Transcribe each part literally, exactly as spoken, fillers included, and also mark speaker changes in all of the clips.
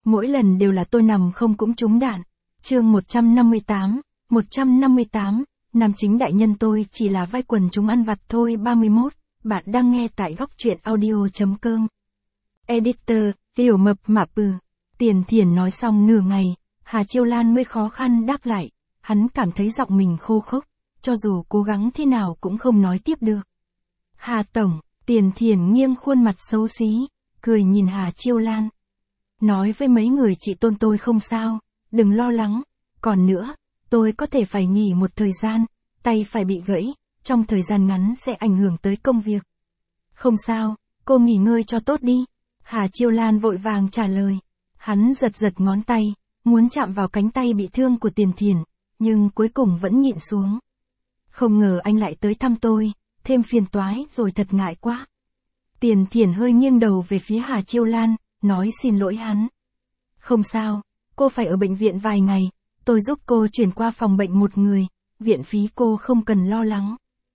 Speaker 1: mỗi lần đều là tôi nằm không cũng trúng đạn. Chương một trăm năm mươi tám, một trăm năm mươi tám, nam chính đại nhân tôi chỉ là vai quần chúng ăn vặt thôi. Ba mươi mốt, bạn đang nghe tại góc truyện audio.com. Editor, tiểu mập mạp bừ. Tiền Thiền nói xong nửa ngày, Hà Chiêu Lan mới khó khăn đáp lại, hắn cảm thấy giọng mình khô khốc, cho dù cố gắng thế nào cũng không nói tiếp được. Hà Tổng, Tiền Thiền nghiêng khuôn mặt xấu xí, cười nhìn Hà Chiêu Lan. Nói với mấy người chị Tôn tôi không sao, đừng lo lắng, còn nữa, tôi có thể phải nghỉ một thời gian, tay phải bị gãy, trong thời gian ngắn sẽ ảnh hưởng tới công việc. Không sao, cô nghỉ ngơi cho tốt đi, Hà Chiêu Lan vội vàng trả lời. Hắn giật giật ngón tay, muốn chạm vào cánh tay bị thương của Tiền Thiền, nhưng cuối cùng vẫn nhịn xuống. Không ngờ anh lại tới thăm tôi, thêm phiền toái rồi thật ngại quá. Tiền Thiền hơi nghiêng đầu về phía Hà Chiêu Lan, nói xin lỗi hắn. Không sao, cô phải ở bệnh viện vài ngày, tôi giúp cô chuyển qua phòng bệnh một người, viện phí cô không cần lo lắng.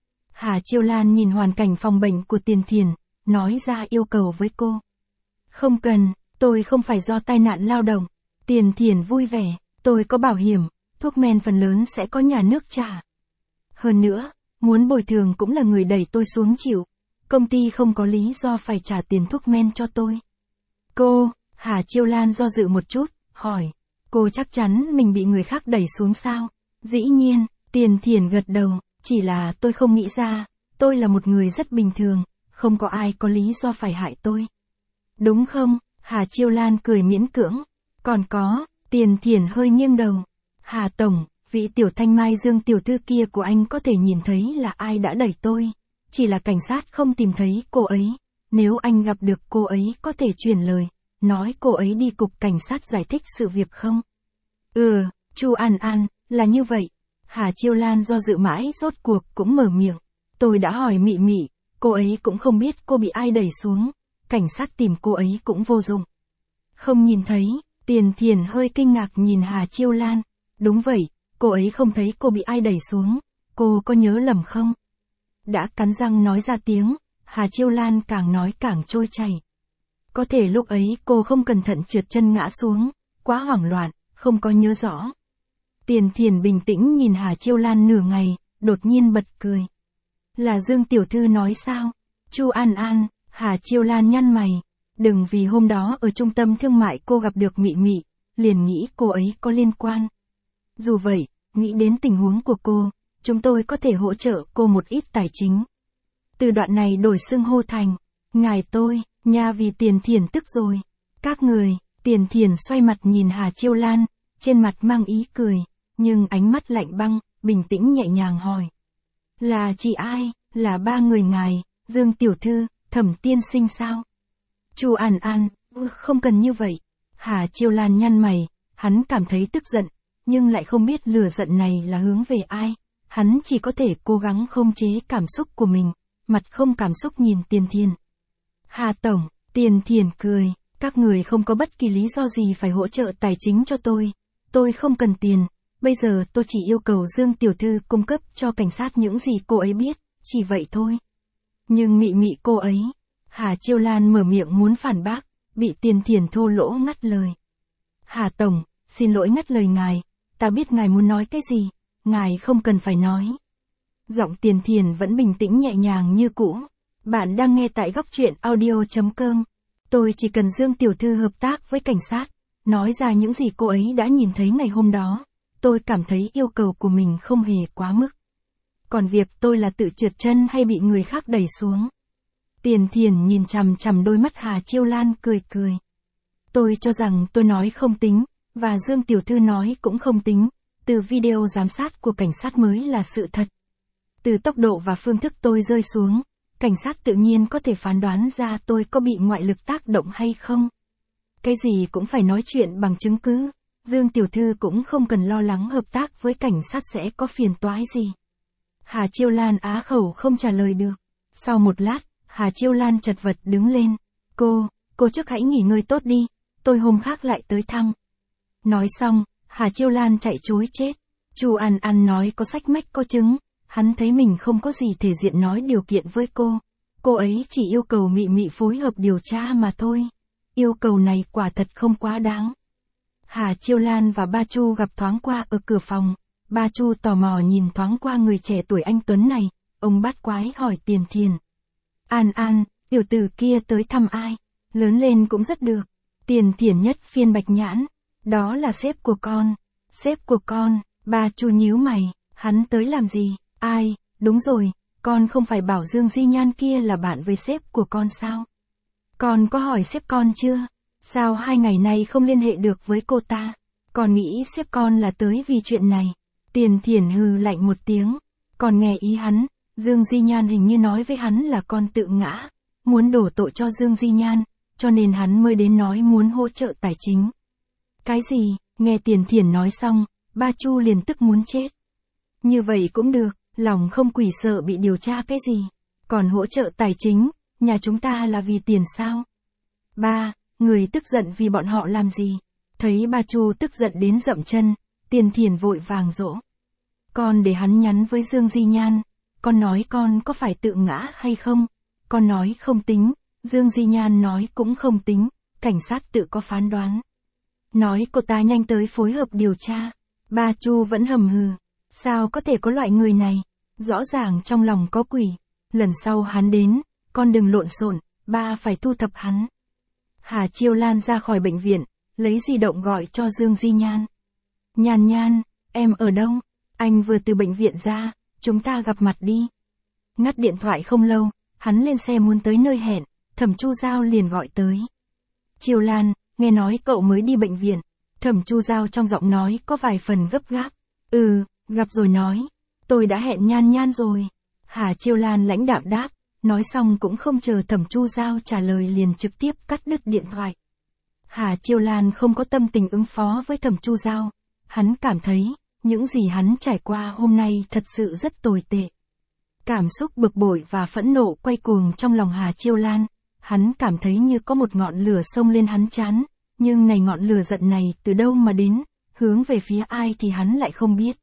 Speaker 1: Hà Chiêu Lan nhìn hoàn cảnh phòng bệnh của Tiền Thiền, nói ra yêu cầu với cô. Không cần, tôi không phải do tai nạn lao động. Tiền Thiền vui vẻ, tôi có bảo hiểm, thuốc men phần lớn sẽ có nhà nước trả. Hơn nữa, muốn bồi thường cũng là người đẩy tôi xuống chịu, công ty không có lý do phải trả tiền thuốc men cho tôi. Cô, Hà Chiêu Lan do dự một chút, hỏi, cô chắc chắn mình bị người khác đẩy xuống sao? Dĩ nhiên, Tiền Thiền gật đầu, chỉ là tôi không nghĩ ra, tôi là một người rất bình thường, không có ai có lý do phải hại tôi. Đúng không? Hà Chiêu Lan cười miễn cưỡng. Còn có, Tiền Thiền hơi nghiêng đầu. Hà Tổng, vị Tiểu Thanh Mai Dương tiểu thư kia của anh có thể nhìn thấy là ai đã đẩy tôi. Chỉ là cảnh sát không tìm thấy cô ấy. Nếu anh gặp được cô ấy có thể truyền lời, nói cô ấy đi cục cảnh sát giải thích sự việc không? Ừ, Chu An An, là như vậy. Hà Chiêu Lan do dự mãi rốt cuộc cũng mở miệng. Tôi đã hỏi Mị Mị, cô ấy cũng không biết cô bị ai đẩy xuống. Cảnh sát tìm cô ấy cũng vô dụng. Không nhìn thấy, Tiền Thiền hơi kinh ngạc nhìn Hà Chiêu Lan. Đúng vậy, cô ấy không thấy cô bị ai đẩy xuống. Cô có nhớ lầm không? Đã cắn răng nói ra tiếng, Hà Chiêu Lan càng nói càng trôi chảy. Có thể lúc ấy cô không cẩn thận trượt chân ngã xuống, quá hoảng loạn, không có nhớ rõ. Tiền Thiền bình tĩnh nhìn Hà Chiêu Lan nửa ngày, đột nhiên bật cười. Là Dương tiểu thư nói sao? Chu An An, Hà Chiêu Lan nhăn mày. Đừng vì hôm đó ở trung tâm thương mại cô gặp được Mị Mị, liền nghĩ cô ấy có liên quan. Dù vậy, nghĩ đến tình huống của cô, chúng tôi có thể hỗ trợ cô một ít tài chính. Từ đoạn này đổi xưng hô thành, ngài tôi, nha vì Tiền Thiền tức rồi. Các người, Tiền Thiền xoay mặt nhìn Hà Chiêu Lan, trên mặt mang ý cười, nhưng ánh mắt lạnh băng, bình tĩnh nhẹ nhàng hỏi. Là chị ai, là ba người ngài, Dương tiểu thư, Thẩm tiên sinh sao? Chu An An, không cần như vậy. Hà Chiêu Lan nhăn mày, hắn cảm thấy tức giận, nhưng lại không biết lửa giận này là hướng về ai. Hắn chỉ có thể cố gắng khống chế cảm xúc của mình, mặt không cảm xúc nhìn Tiền Thiền. Hà Tổng, Tiền Thiền cười, các người không có bất kỳ lý do gì phải hỗ trợ tài chính cho tôi. Tôi không cần tiền, bây giờ tôi chỉ yêu cầu Dương tiểu thư cung cấp cho cảnh sát những gì cô ấy biết, chỉ vậy thôi. Nhưng Mị Mị cô ấy, Hà Chiêu Lan mở miệng muốn phản bác, bị Tiền Thiền thô lỗ ngắt lời. Hà Tổng, xin lỗi ngắt lời ngài, ta biết ngài muốn nói cái gì, ngài không cần phải nói. Giọng Tiền Thiền vẫn bình tĩnh nhẹ nhàng như cũ. Bạn đang nghe tại góc truyện audio.com. Tôi chỉ cần Dương tiểu thư hợp tác với cảnh sát, nói ra những gì cô ấy đã nhìn thấy ngày hôm đó. Tôi cảm thấy yêu cầu của mình không hề quá mức. Còn việc tôi là tự trượt chân hay bị người khác đẩy xuống. Tiền Thiền nhìn chằm chằm đôi mắt Hà Chiêu Lan cười cười. Tôi cho rằng tôi nói không tính, và Dương tiểu thư nói cũng không tính, từ video giám sát của cảnh sát mới là sự thật. Từ tốc độ và phương thức tôi rơi xuống, cảnh sát tự nhiên có thể phán đoán ra tôi có bị ngoại lực tác động hay không. Cái gì cũng phải nói chuyện bằng chứng cứ, Dương tiểu thư cũng không cần lo lắng hợp tác với cảnh sát sẽ có phiền toái gì. Hà Chiêu Lan á khẩu không trả lời được. Sau một lát, Hà Chiêu Lan chật vật đứng lên. Cô, cô trước hãy nghỉ ngơi tốt đi, tôi hôm khác lại tới thăm. Nói xong, Hà Chiêu Lan chạy trối chết. Chu An An nói có sách mách có chứng, hắn thấy mình không có gì thể diện nói điều kiện với cô. Cô ấy chỉ yêu cầu Mị Mị phối hợp điều tra mà thôi. Yêu cầu này quả thật không quá đáng. Hà Chiêu Lan và Ba Chu gặp thoáng qua ở cửa phòng. Ba Chu tò mò nhìn thoáng qua người trẻ tuổi anh tuấn này, ông bát quái hỏi Tiền Thiền. An An, tiểu tử kia tới thăm ai? Lớn lên cũng rất được. Tiền Thiền nhất phiên bạch nhãn. Đó là sếp của con. Sếp của con, Ba Chu nhíu mày, hắn tới làm gì? Ai, đúng rồi, con không phải bảo Dương Di Nhan kia là bạn với sếp của con sao? Con có hỏi sếp con chưa? Sao hai ngày nay không liên hệ được với cô ta? Con nghĩ sếp con là tới vì chuyện này. Tiền Thiền hừ lạnh một tiếng. Còn nghe ý hắn, Dương Di Nhan hình như nói với hắn là con tự ngã, muốn đổ tội cho Dương Di Nhan, cho nên hắn mới đến nói muốn hỗ trợ tài chính. Cái gì? Nghe Tiền Thiền nói xong, Ba Chu liền tức muốn chết. Như vậy cũng được, lòng không quỷ sợ bị điều tra cái gì. Còn hỗ trợ tài chính, nhà chúng ta là vì tiền sao? Ba, người tức giận vì bọn họ làm gì? Thấy Ba Chu tức giận đến dậm chân, Tiền Thiền vội vàng dỗ. Con để hắn nhắn với Dương Di Nhan, con nói con có phải tự ngã hay không? Con nói không tính, Dương Di Nhan nói cũng không tính, cảnh sát tự có phán đoán. Nói cô ta nhanh tới phối hợp điều tra. Ba Chu vẫn hầm hừ. Sao có thể có loại người này? Rõ ràng trong lòng có quỷ. Lần sau hắn đến, con đừng lộn xộn, ba phải thu thập hắn. Hà Chiêu Lan ra khỏi bệnh viện, lấy di động gọi cho Dương Di Nhan. Nhan Nhan, em ở đâu? Anh vừa từ bệnh viện ra, chúng ta gặp mặt đi. Ngắt điện thoại không lâu, hắn lên xe muốn tới nơi hẹn, Thẩm Chu Giao liền gọi tới. Chiêu Lan, nghe nói cậu mới đi bệnh viện. Thẩm Chu Giao trong giọng nói có vài phần gấp gáp. Ừ, gặp rồi nói. Tôi đã hẹn Nhan Nhan rồi. Hà Chiêu Lan lãnh đạm đáp, nói xong cũng không chờ Thẩm Chu Giao trả lời liền trực tiếp cắt đứt điện thoại. Hà Chiêu Lan không có tâm tình ứng phó với Thẩm Chu Giao. Hắn cảm thấy, những gì hắn trải qua hôm nay thật sự rất tồi tệ. Cảm xúc bực bội và phẫn nộ quay cuồng trong lòng Hà Chiêu Lan. Hắn cảm thấy như có một ngọn lửa xông lên hắn trán, nhưng này ngọn lửa giận này từ đâu mà đến, hướng về phía ai thì hắn lại không biết.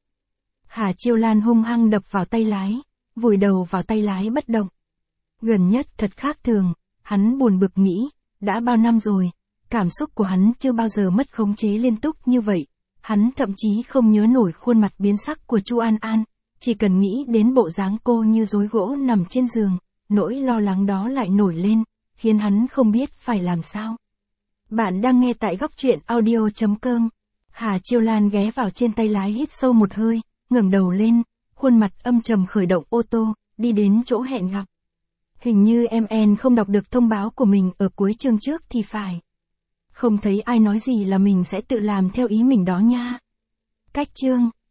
Speaker 1: Hà Chiêu Lan hung hăng đập vào tay lái, vùi đầu vào tay lái bất động. Gần nhất thật khác thường, hắn buồn bực nghĩ, đã bao năm rồi, cảm xúc của hắn chưa bao giờ mất khống chế liên tục như vậy. Hắn thậm chí không nhớ nổi khuôn mặt biến sắc của Chu An An, chỉ cần nghĩ đến bộ dáng cô như rối gỗ nằm trên giường, nỗi lo lắng đó lại nổi lên, khiến hắn không biết phải làm sao. Bạn đang nghe tại góc truyện audio chấm com. Hà Chiêu Lan ghé vào trên tay lái hít sâu một hơi, ngẩng đầu lên, khuôn mặt âm trầm khởi động ô tô, đi đến chỗ hẹn gặp. Hình như em en không đọc được thông báo của mình ở cuối chương trước thì phải. Không thấy ai nói gì là mình sẽ tự làm theo ý mình đó nha. Cách chương